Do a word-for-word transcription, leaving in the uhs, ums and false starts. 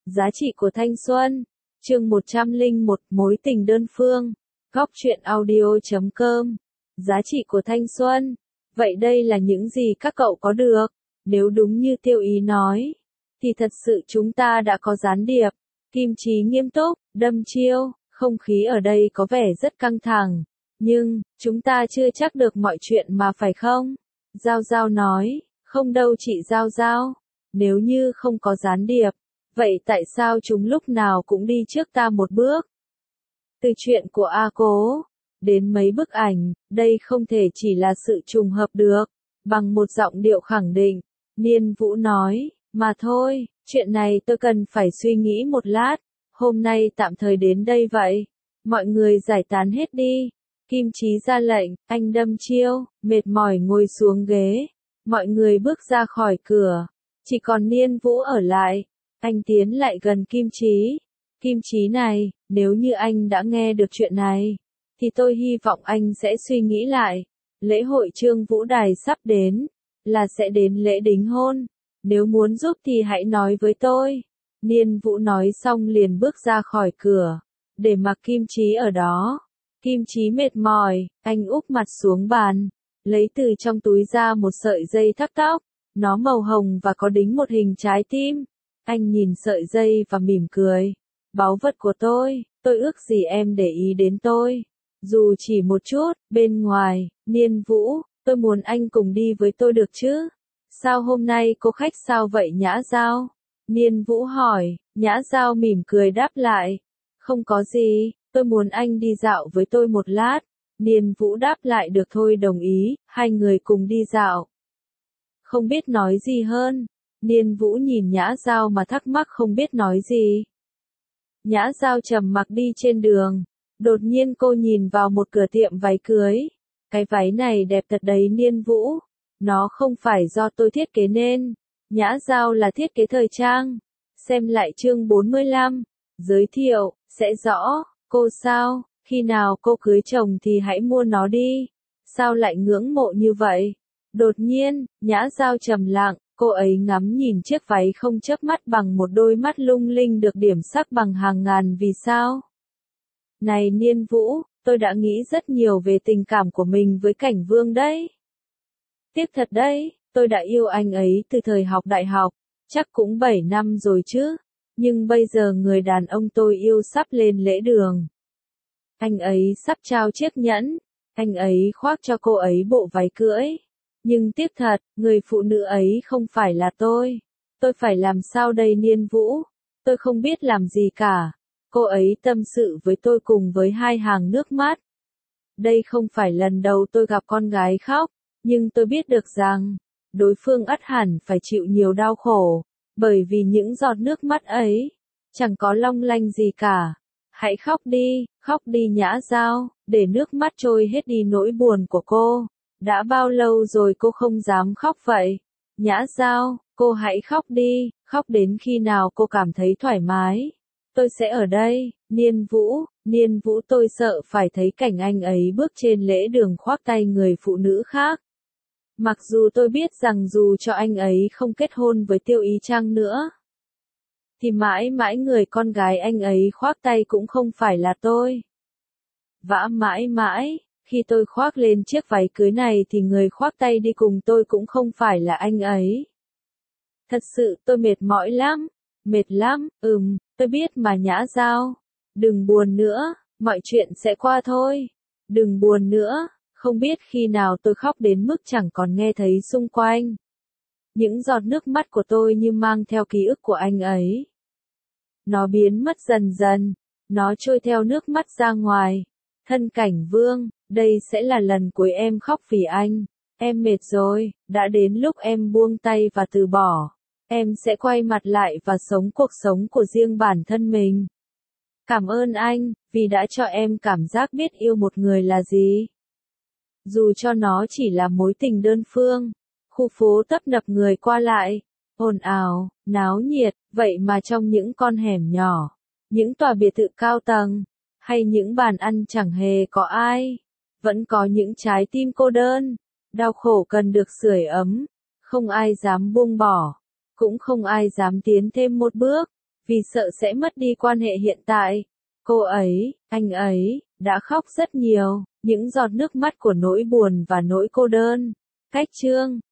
Giá trị của thanh xuân. Chương một trăm lẻ một, mối tình đơn phương. Góc truyện audio chấm com. Giá trị của thanh xuân. Vậy đây là những gì các cậu có được? Nếu đúng như Tiêu Ý nói, thì thật sự chúng ta đã có gián điệp. Kim Chí nghiêm túc, đâm chiêu, không khí ở đây có vẻ rất căng thẳng. Nhưng, chúng ta chưa chắc được mọi chuyện mà phải không? Giao Giao nói, không đâu chị Giao Giao. Nếu như không có gián điệp, vậy tại sao chúng lúc nào cũng đi trước ta một bước? Từ chuyện của A Cố, đến mấy bức ảnh, đây không thể chỉ là sự trùng hợp được. Bằng một giọng điệu khẳng định, Niên Vũ nói, mà thôi, chuyện này tôi cần phải suy nghĩ một lát. Hôm nay tạm thời đến đây vậy. Mọi người giải tán hết đi. Kim Chí ra lệnh, anh đâm chiêu, mệt mỏi ngồi xuống ghế. Mọi người bước ra khỏi cửa. Chỉ còn Niên Vũ ở lại. Anh tiến lại gần Kim Chí. Kim Chí này, nếu như anh đã nghe được chuyện này, thì tôi hy vọng anh sẽ suy nghĩ lại. Lễ hội Trương Vũ Đài sắp đến, là sẽ đến lễ đính hôn. Nếu muốn giúp thì hãy nói với tôi. Niên Vũ nói xong liền bước ra khỏi cửa, để mặc Kim Chí ở đó. Kim Chí mệt mỏi, anh úp mặt xuống bàn, lấy từ trong túi ra một sợi dây thắt tóc. Nó màu hồng và có đính một hình trái tim. Anh nhìn sợi dây và mỉm cười. Báu vật của tôi, tôi ước gì em để ý đến tôi. Dù chỉ một chút, bên ngoài, Niên Vũ, tôi muốn anh cùng đi với tôi được chứ? Sao hôm nay cô khách sao vậy Nhã Giao? Niên Vũ hỏi, Nhã Giao mỉm cười đáp lại. Không có gì, tôi muốn anh đi dạo với tôi một lát. Niên Vũ đáp lại được thôi đồng ý, hai người cùng đi dạo. Không biết nói gì hơn. Niên Vũ nhìn Nhã Giao mà thắc mắc không biết nói gì. Nhã Giao trầm mặc đi trên đường. Đột nhiên cô nhìn vào một cửa tiệm váy cưới. Cái váy này đẹp thật đấy Niên Vũ. Nó không phải do tôi thiết kế nên. Nhã Giao là thiết kế thời trang. Xem lại chương bốn mươi lăm. Giới thiệu, sẽ rõ. Cô sao, khi nào cô cưới chồng thì hãy mua nó đi. Sao lại ngưỡng mộ như vậy? Đột nhiên, Nhã Giao trầm lặng. Cô ấy ngắm nhìn chiếc váy không chớp mắt bằng một đôi mắt lung linh được điểm sắc bằng hàng ngàn vì sao. Này Niên Vũ, tôi đã nghĩ rất nhiều về tình cảm của mình với Cảnh Vương đấy. Tiếc thật đấy, tôi đã yêu anh ấy từ thời học đại học, chắc cũng bảy năm rồi chứ. Nhưng bây giờ người đàn ông tôi yêu sắp lên lễ đường. Anh ấy sắp trao chiếc nhẫn, anh ấy khoác cho cô ấy bộ váy cưới. Nhưng tiếc thật, người phụ nữ ấy không phải là tôi. Tôi phải làm sao đây Niên Vũ? Tôi không biết làm gì cả. Cô ấy tâm sự với tôi cùng với hai hàng nước mắt. Đây không phải lần đầu tôi gặp con gái khóc, nhưng tôi biết được rằng, đối phương ắt hẳn phải chịu nhiều đau khổ, bởi vì những giọt nước mắt ấy, chẳng có long lanh gì cả. Hãy khóc đi, khóc đi Nhã Giao, để nước mắt trôi hết đi nỗi buồn của cô. Đã bao lâu rồi cô không dám khóc vậy? Nhã Giao, cô hãy khóc đi, khóc đến khi nào cô cảm thấy thoải mái. Tôi sẽ ở đây. Niên Vũ, Niên Vũ tôi sợ phải thấy cảnh anh ấy bước trên lễ đường khoác tay người phụ nữ khác. Mặc dù tôi biết rằng dù cho anh ấy không kết hôn với Tiêu Ý chăng nữa, thì mãi mãi người con gái anh ấy khoác tay cũng không phải là tôi. Vã mãi mãi. Khi tôi khoác lên chiếc váy cưới này thì người khoác tay đi cùng tôi cũng không phải là anh ấy. Thật sự tôi mệt mỏi lắm. Mệt lắm, ừm, tôi biết mà Nhã Giao. Đừng buồn nữa, mọi chuyện sẽ qua thôi. Đừng buồn nữa, không biết khi nào tôi khóc đến mức chẳng còn nghe thấy xung quanh. Những giọt nước mắt của tôi như mang theo ký ức của anh ấy. Nó biến mất dần dần, nó trôi theo nước mắt ra ngoài. Thân Cảnh Vương, đây sẽ là lần cuối em khóc vì anh. Em mệt rồi, đã đến lúc em buông tay và từ bỏ. Em sẽ quay mặt lại và sống cuộc sống của riêng bản thân mình. Cảm ơn anh, vì đã cho em cảm giác biết yêu một người là gì. Dù cho nó chỉ là mối tình đơn phương. Khu phố tấp nập người qua lại, ồn ào, náo nhiệt, vậy mà trong những con hẻm nhỏ, những tòa biệt thự cao tầng, hay những bàn ăn chẳng hề có ai, vẫn có những trái tim cô đơn, đau khổ cần được sưởi ấm, không ai dám buông bỏ, cũng không ai dám tiến thêm một bước, vì sợ sẽ mất đi quan hệ hiện tại. Cô ấy, anh ấy, đã khóc rất nhiều, những giọt nước mắt của nỗi buồn và nỗi cô đơn. Cách chương